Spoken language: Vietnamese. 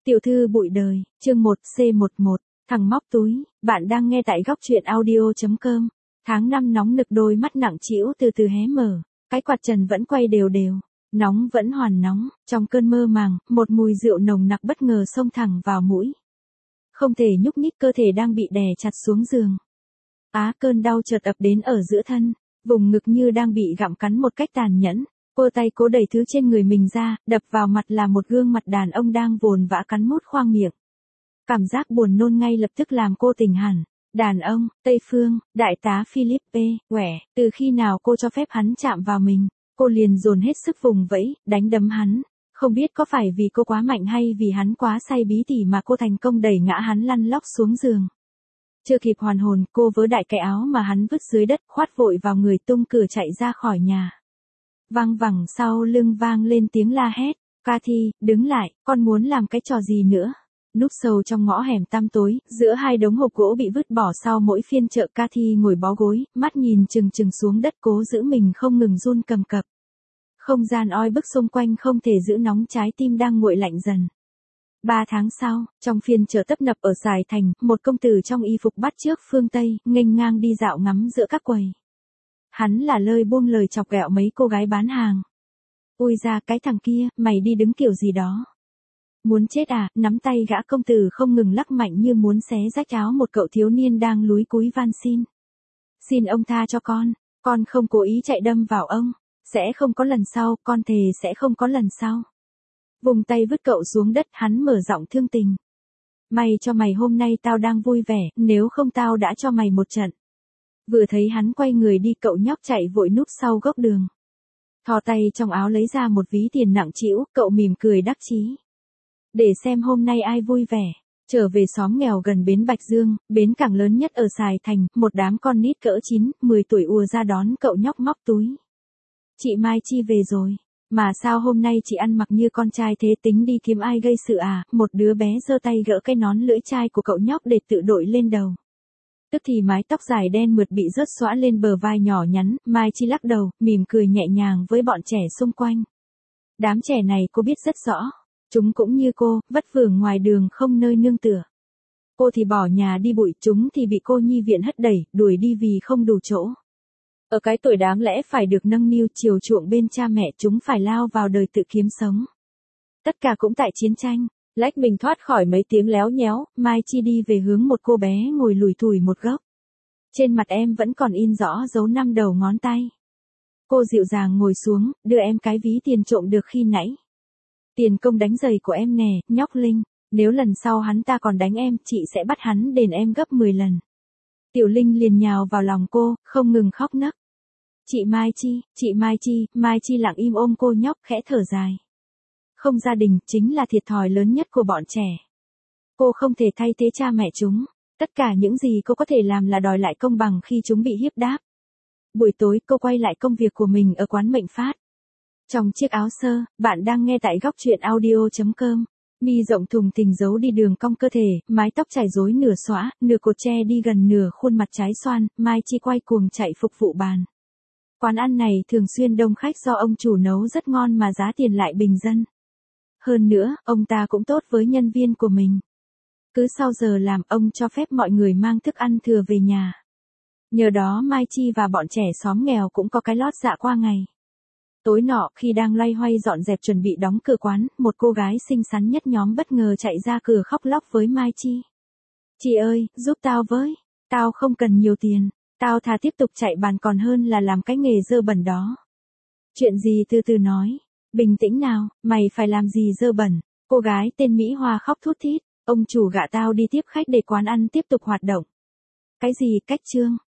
Tiểu thư bụi đời, chương 1C11, thằng móc túi, bạn đang nghe tại góc truyện audio.com. Tháng 5 nóng nực, đôi mắt nặng trĩu từ từ hé mở, cái quạt trần vẫn quay đều đều, nóng vẫn hoàn nóng, trong cơn mơ màng, một mùi rượu nồng nặc bất ngờ xông thẳng vào mũi. Không thể nhúc nhích, cơ thể đang bị đè chặt xuống giường. Cơn đau chợt ập đến ở giữa thân, vùng ngực như đang bị gặm cắn một cách tàn nhẫn. Cô tay cố đẩy thứ trên người mình ra, đập vào mặt là một gương mặt đàn ông đang vồn vã cắn mút khoang miệng. Cảm giác buồn nôn ngay lập tức làm cô tỉnh hẳn. Đàn ông, Tây Phương, đại tá Philippe, quẻ, từ khi nào cô cho phép hắn chạm vào mình, cô liền dồn hết sức vùng vẫy, đánh đấm hắn. Không biết có phải vì cô quá mạnh hay vì hắn quá say bí tỉ mà cô thành công đẩy ngã hắn lăn lóc xuống giường. Chưa kịp hoàn hồn, cô vớ đại cái áo mà hắn vứt dưới đất, khoát vội vào người, tung cửa chạy ra khỏi nhà. Vang vẳng sau lưng vang lên tiếng la hét, Cathy, đứng lại, con muốn làm cái trò gì nữa? Núp sâu trong ngõ hẻm tăm tối, giữa hai đống hộp gỗ bị vứt bỏ sau mỗi phiên chợ, Cathy ngồi bó gối, mắt nhìn chừng chừng xuống đất, cố giữ mình không ngừng run cầm cập. Không gian oi bức xung quanh không thể giữ nóng trái tim đang nguội lạnh dần. 3 tháng sau, trong phiên chợ tấp nập ở Sài Thành, một công tử trong y phục bắt chước phương Tây, nghênh ngang đi dạo ngắm giữa các quầy. Hắn là lời buông lời chọc ghẹo mấy cô gái bán hàng. Ui ra, cái thằng kia, mày đi đứng kiểu gì đó? Muốn chết à? Nắm tay gã công tử không ngừng lắc mạnh như muốn xé rách áo một cậu thiếu niên đang lúi cúi van xin. Xin ông tha cho con không cố ý chạy đâm vào ông. Sẽ không có lần sau, con thề sẽ không có lần sau. Vùng tay vứt cậu xuống đất, hắn mở giọng thương tình. May cho mày hôm nay tao đang vui vẻ, nếu không tao đã cho mày một trận. Vừa thấy hắn quay người đi, cậu nhóc chạy vội núp sau góc đường. Thò tay trong áo lấy ra một ví tiền nặng trĩu, cậu mỉm cười đắc chí. Để xem hôm nay ai vui vẻ. Trở về xóm nghèo gần bến Bạch Dương, bến cảng lớn nhất ở Sài Thành, một đám con nít cỡ 9, 10 tuổi ùa ra đón cậu nhóc móc túi. Chị Mai Chi về rồi. Mà sao hôm nay chị ăn mặc như con trai thế, tính đi kiếm ai gây sự à? Một đứa bé giơ tay gỡ cái nón lưỡi chai của cậu nhóc để tự đội lên đầu. Tức thì mái tóc dài đen mượt bị rớt xõa lên bờ vai nhỏ nhắn, Mai Chi lắc đầu, mỉm cười nhẹ nhàng với bọn trẻ xung quanh. Đám trẻ này cô biết rất rõ. Chúng cũng như cô, vất vưởng ngoài đường không nơi nương tựa. Cô thì bỏ nhà đi bụi, chúng thì bị cô nhi viện hất đẩy, đuổi đi vì không đủ chỗ. Ở cái tuổi đáng lẽ phải được nâng niu chiều chuộng bên cha mẹ, chúng phải lao vào đời tự kiếm sống. Tất cả cũng tại chiến tranh. Lách mình thoát khỏi mấy tiếng léo nhéo, Mai Chi đi về hướng một cô bé ngồi lủi thủi một góc. Trên mặt em vẫn còn in rõ dấu 5 đầu ngón tay. Cô dịu dàng ngồi xuống, đưa em cái ví tiền trộm được khi nãy. Tiền công đánh giày của em nè, nhóc Linh, nếu lần sau hắn ta còn đánh em, chị sẽ bắt hắn đền em gấp 10 lần. Tiểu Linh liền nhào vào lòng cô, không ngừng khóc nấc. Chị Mai Chi, Mai Chi lặng im ôm cô nhóc, khẽ thở dài. Không, gia đình chính là thiệt thòi lớn nhất của bọn trẻ. Cô không thể thay thế cha mẹ chúng. Tất cả những gì cô có thể làm là đòi lại công bằng khi chúng bị hiếp đáp. Buổi tối cô quay lại công việc của mình ở quán Mệnh Phát. Trong chiếc áo sơ, bạn đang nghe tại góc truyện audio.com. Mi rộng thùng thình giấu đi đường cong cơ thể, mái tóc chải rối nửa xõa, nửa cột che đi gần nửa khuôn mặt trái xoan, Mai Chi quay cuồng chạy phục vụ bàn. Quán ăn này thường xuyên đông khách do ông chủ nấu rất ngon mà giá tiền lại bình dân. Hơn nữa, ông ta cũng tốt với nhân viên của mình. Cứ sau giờ làm, ông cho phép mọi người mang thức ăn thừa về nhà. Nhờ đó Mai Chi và bọn trẻ xóm nghèo cũng có cái lót dạ qua ngày. Tối nọ, khi đang loay hoay dọn dẹp chuẩn bị đóng cửa quán, một cô gái xinh xắn nhất nhóm bất ngờ chạy ra cửa khóc lóc với Mai Chi. Chị ơi, giúp tao với. Tao không cần nhiều tiền. Tao thà tiếp tục chạy bàn còn hơn là làm cái nghề dơ bẩn đó. Chuyện gì từ từ nói. Bình tĩnh nào, mày phải làm gì dơ bẩn. Cô gái tên Mỹ Hoa khóc thút thít. Ông chủ gạ tao đi tiếp khách để quán ăn tiếp tục hoạt động. Cái gì cách trương?